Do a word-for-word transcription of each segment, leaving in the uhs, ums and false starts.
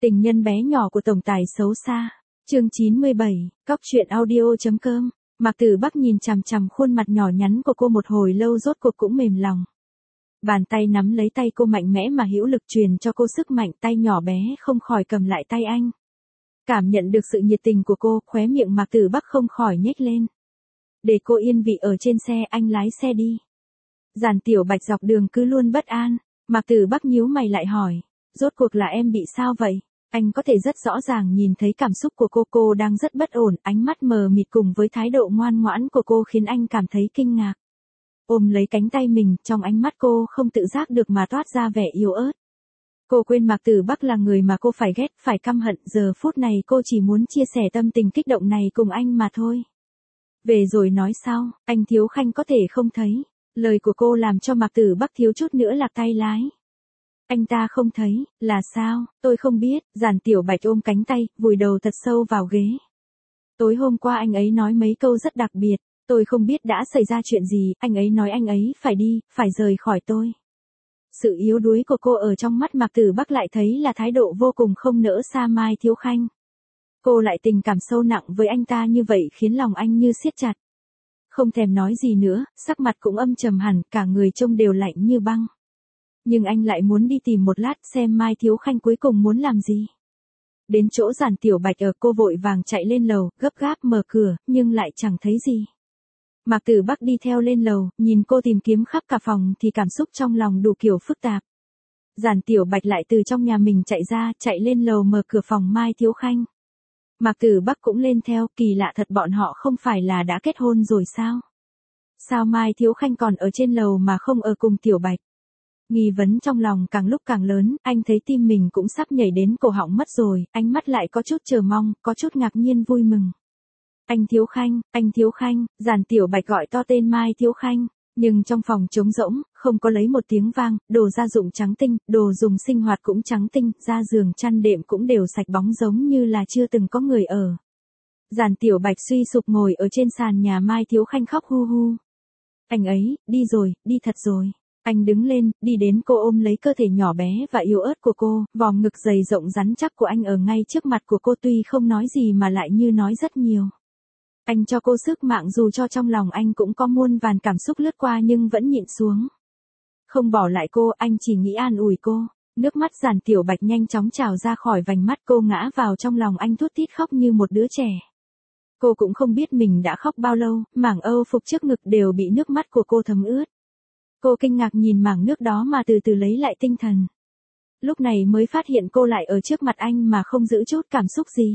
Tình nhân bé nhỏ của tổng tài xấu xa. Chương chín mươi bảy, cóc truyện audio.com. Mạc Tử Bắc nhìn chằm chằm khuôn mặt nhỏ nhắn của cô một hồi lâu rốt cuộc cũng mềm lòng. Bàn tay nắm lấy tay cô mạnh mẽ mà hữu lực truyền cho cô sức mạnh, tay nhỏ bé không khỏi cầm lại tay anh. Cảm nhận được sự nhiệt tình của cô, khóe miệng Mạc Tử Bắc không khỏi nhếch lên. Để cô yên vị ở trên xe, anh lái xe đi. Giản Tiểu Bạch dọc đường cứ luôn bất an. Mạc Tử Bắc nhíu mày lại hỏi, rốt cuộc là em bị sao vậy? Anh có thể rất rõ ràng nhìn thấy cảm xúc của cô, cô đang rất bất ổn, ánh mắt mờ mịt cùng với thái độ ngoan ngoãn của cô khiến anh cảm thấy kinh ngạc. Ôm lấy cánh tay mình, trong ánh mắt cô không tự giác được mà toát ra vẻ yếu ớt. Cô quên Mạc Tử Bắc là người mà cô phải ghét, phải căm hận, giờ phút này cô chỉ muốn chia sẻ tâm tình kích động này cùng anh mà thôi. Về rồi nói sau, anh Thiếu Khanh có thể không thấy. Lời của cô làm cho Mạc Tử Bắc thiếu chút nữa lạc tay lái. Anh ta không thấy, là sao, tôi không biết. Giản Tiểu Bạch ôm cánh tay, vùi đầu thật sâu vào ghế. Tối hôm qua anh ấy nói mấy câu rất đặc biệt, tôi không biết đã xảy ra chuyện gì, anh ấy nói anh ấy phải đi, phải rời khỏi tôi. Sự yếu đuối của cô ở trong mắt Mạc Tử Bắc lại thấy là thái độ vô cùng không nỡ xa Mai Thiếu Khanh. Cô lại tình cảm sâu nặng với anh ta như vậy khiến lòng anh như siết chặt. Không thèm nói gì nữa, sắc mặt cũng âm trầm hẳn, cả người trông đều lạnh như băng. Nhưng anh lại muốn đi tìm một lát xem Mai Thiếu Khanh cuối cùng muốn làm gì. Đến chỗ Giản Tiểu Bạch ở, cô vội vàng chạy lên lầu, gấp gáp mở cửa, nhưng lại chẳng thấy gì. Mạc Tử Bắc đi theo lên lầu, nhìn cô tìm kiếm khắp cả phòng thì cảm xúc trong lòng đủ kiểu phức tạp. Giản Tiểu Bạch lại từ trong nhà mình chạy ra, chạy lên lầu mở cửa phòng Mai Thiếu Khanh. Mạc Tử Bắc cũng lên theo, kỳ lạ thật, bọn họ không phải là đã kết hôn rồi sao? Sao Mai Thiếu Khanh còn ở trên lầu mà không ở cùng Tiểu Bạch? Nghi vấn trong lòng càng lúc càng lớn, anh thấy tim mình cũng sắp nhảy đến cổ họng mất rồi, ánh mắt lại có chút chờ mong, có chút ngạc nhiên vui mừng. Anh Thiếu Khanh, anh Thiếu Khanh, Giản Tiểu Bạch gọi to tên Mai Thiếu Khanh, nhưng trong phòng trống rỗng, không có lấy một tiếng vang, đồ gia dụng trắng tinh, đồ dùng sinh hoạt cũng trắng tinh, da giường chăn đệm cũng đều sạch bóng giống như là chưa từng có người ở. Giản Tiểu Bạch suy sụp ngồi ở trên sàn nhà Mai Thiếu Khanh khóc hu hu. Anh ấy, đi rồi, đi thật rồi. Anh đứng lên, đi đến cô ôm lấy cơ thể nhỏ bé và yếu ớt của cô, vòng ngực dày rộng rắn chắc của anh ở ngay trước mặt của cô, tuy không nói gì mà lại như nói rất nhiều. Anh cho cô sức mạng dù cho trong lòng anh cũng có muôn vàn cảm xúc lướt qua nhưng vẫn nhịn xuống. Không bỏ lại cô, anh chỉ nghĩ an ủi cô. Nước mắt Giản Tiểu Bạch nhanh chóng trào ra khỏi vành mắt, cô ngã vào trong lòng anh thút thít khóc như một đứa trẻ. Cô cũng không biết mình đã khóc bao lâu, mảng âu phục trước ngực đều bị nước mắt của cô thấm ướt. Cô kinh ngạc nhìn mảng nước đó mà từ từ lấy lại tinh thần. Lúc này mới phát hiện cô lại ở trước mặt anh mà không giữ chút cảm xúc gì.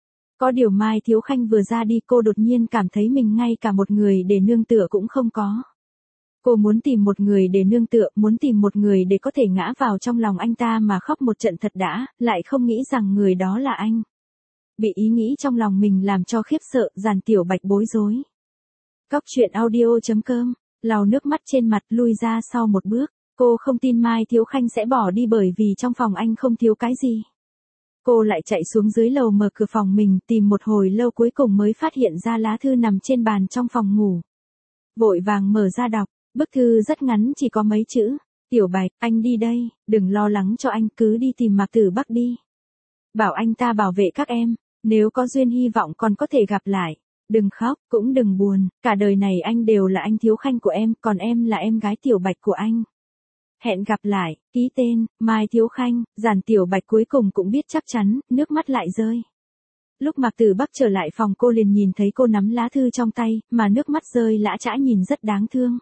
Có điều Mai Thiếu Khanh vừa ra đi cô đột nhiên cảm thấy mình ngay cả một người để nương tựa cũng không có. Cô muốn tìm một người để nương tựa, muốn tìm một người để có thể ngã vào trong lòng anh ta mà khóc một trận thật đã, lại không nghĩ rằng người đó là anh. Bị ý nghĩ trong lòng mình làm cho khiếp sợ, Giản Tiểu Bạch bối rối. Cóc truyện audio.com, lau nước mắt trên mặt, lui ra sau một bước. Cô không tin Mai Thiếu Khanh sẽ bỏ đi bởi vì trong phòng anh không thiếu cái gì. Cô lại chạy xuống dưới lầu mở cửa phòng mình, tìm một hồi lâu cuối cùng mới phát hiện ra lá thư nằm trên bàn trong phòng ngủ. Vội vàng mở ra đọc, bức thư rất ngắn chỉ có mấy chữ. Tiểu Bạch, anh đi đây, đừng lo lắng cho anh, cứ đi tìm Mạc Tử Bắc đi. Bảo anh ta bảo vệ các em, nếu có duyên hy vọng còn có thể gặp lại. Đừng khóc, cũng đừng buồn, cả đời này anh đều là anh Thiếu Khanh của em, còn em là em gái Tiểu Bạch của anh. Hẹn gặp lại, ký tên, Mai Thiếu Khanh. Giản Tiểu Bạch cuối cùng cũng biết chắc chắn, nước mắt lại rơi. Lúc Mạc Tử Bắc trở lại phòng cô liền nhìn thấy cô nắm lá thư trong tay, mà nước mắt rơi lã chã nhìn rất đáng thương.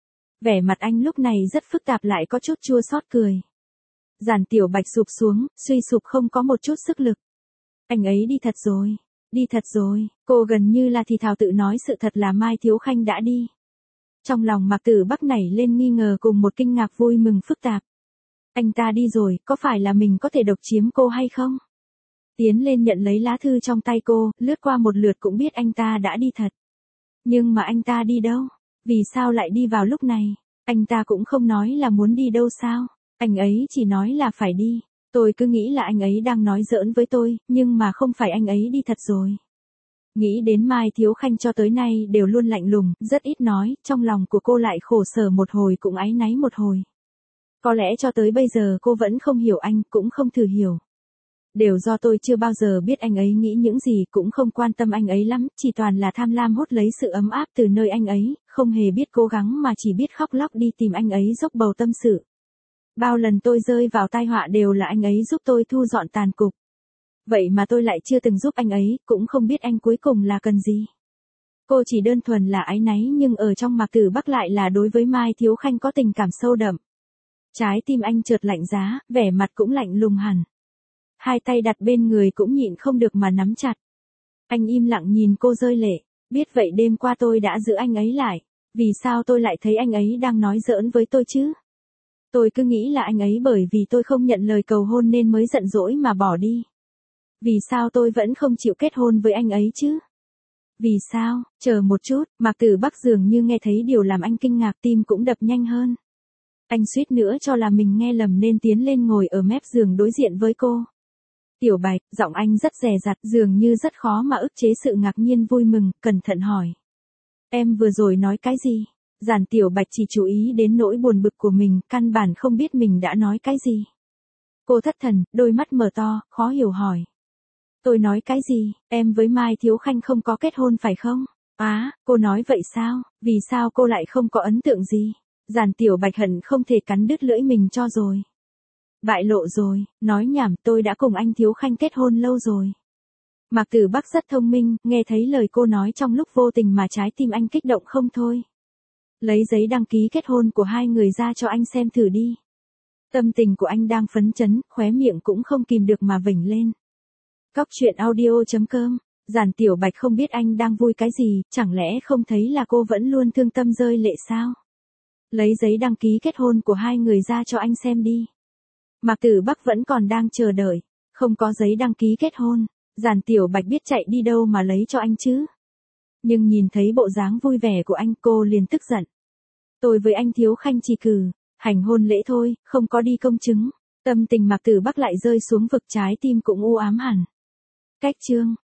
Vẻ mặt anh lúc này rất phức tạp lại có chút chua xót cười. Giản Tiểu Bạch sụp xuống, suy sụp không có một chút sức lực. Anh ấy đi thật rồi, đi thật rồi, cô gần như là thì thào tự nói sự thật là Mai Thiếu Khanh đã đi. Trong lòng Mạc Tử Bắc nảy lên nghi ngờ cùng một kinh ngạc vui mừng phức tạp. Anh ta đi rồi, có phải là mình có thể độc chiếm cô hay không? Tiến lên nhận lấy lá thư trong tay cô, lướt qua một lượt cũng biết anh ta đã đi thật. Nhưng mà anh ta đi đâu? Vì sao lại đi vào lúc này? Anh ta cũng không nói là muốn đi đâu sao? Anh ấy chỉ nói là phải đi. Tôi cứ nghĩ là anh ấy đang nói giỡn với tôi, nhưng mà không phải, anh ấy đi thật rồi. Nghĩ đến Mai Thiếu Khanh cho tới nay đều luôn lạnh lùng, rất ít nói, trong lòng của cô lại khổ sở một hồi cũng áy náy một hồi. Có lẽ cho tới bây giờ cô vẫn không hiểu anh, cũng không thử hiểu. Đều do tôi chưa bao giờ biết anh ấy nghĩ những gì, cũng không quan tâm anh ấy lắm, chỉ toàn là tham lam hút lấy sự ấm áp từ nơi anh ấy, không hề biết cố gắng mà chỉ biết khóc lóc đi tìm anh ấy dốc bầu tâm sự. Bao lần tôi rơi vào tai họa đều là anh ấy giúp tôi thu dọn tàn cục. Vậy mà tôi lại chưa từng giúp anh ấy, cũng không biết anh cuối cùng là cần gì. Cô chỉ đơn thuần là áy náy, nhưng ở trong Mạc Tử Bắc lại là đối với Mai Thiếu Khanh có tình cảm sâu đậm. Trái tim anh chợt lạnh giá, vẻ mặt cũng lạnh lùng hẳn. Hai tay đặt bên người cũng nhịn không được mà nắm chặt. Anh im lặng nhìn cô rơi lệ. Biết vậy đêm qua tôi đã giữ anh ấy lại. Vì sao tôi lại thấy anh ấy đang nói giỡn với tôi chứ? Tôi cứ nghĩ là anh ấy bởi vì tôi không nhận lời cầu hôn nên mới giận dỗi mà bỏ đi. Vì sao tôi vẫn không chịu kết hôn với anh ấy chứ? Vì sao? Chờ một chút, Mạc Tử Bắc dường như nghe thấy điều làm anh kinh ngạc, tim cũng đập nhanh hơn. Anh suýt nữa cho là mình nghe lầm nên tiến lên ngồi ở mép giường đối diện với cô. Tiểu Bạch, giọng anh rất dè dặt, dường như rất khó mà ức chế sự ngạc nhiên vui mừng, cẩn thận hỏi. Em vừa rồi nói cái gì? Giản Tiểu Bạch chỉ chú ý đến nỗi buồn bực của mình, căn bản không biết mình đã nói cái gì. Cô thất thần, đôi mắt mở to, khó hiểu hỏi. Tôi nói cái gì? Em với Mai Thiếu Khanh không có kết hôn phải không? Á, à, cô nói vậy sao? Vì sao cô lại không có ấn tượng gì? Giản Tiểu Bạch hận không thể cắn đứt lưỡi mình cho rồi. Bại lộ rồi, nói nhảm, tôi đã cùng anh Thiếu Khanh kết hôn lâu rồi. Mạc Tử Bắc rất thông minh, nghe thấy lời cô nói trong lúc vô tình mà trái tim anh kích động không thôi. Lấy giấy đăng ký kết hôn của hai người ra cho anh xem thử đi. Tâm tình của anh đang phấn chấn, khóe miệng cũng không kìm được mà vểnh lên. Cóc truyện audio chấm com. Giản Tiểu Bạch không biết anh đang vui cái gì, chẳng lẽ không thấy là cô vẫn luôn thương tâm rơi lệ sao? Lấy giấy đăng ký kết hôn của hai người ra cho anh xem đi. Mạc Tử Bắc vẫn còn đang chờ đợi. Không có giấy đăng ký kết hôn, Giản Tiểu Bạch biết chạy đi đâu mà lấy cho anh chứ? Nhưng nhìn thấy bộ dáng vui vẻ của anh, cô liền tức giận. Tôi với anh Thiếu Khanh chỉ cử hành hôn lễ thôi, không có đi công chứng. Tâm tình Mạc Tử Bắc lại rơi xuống vực, trái tim cũng u ám hẳn. Cách chương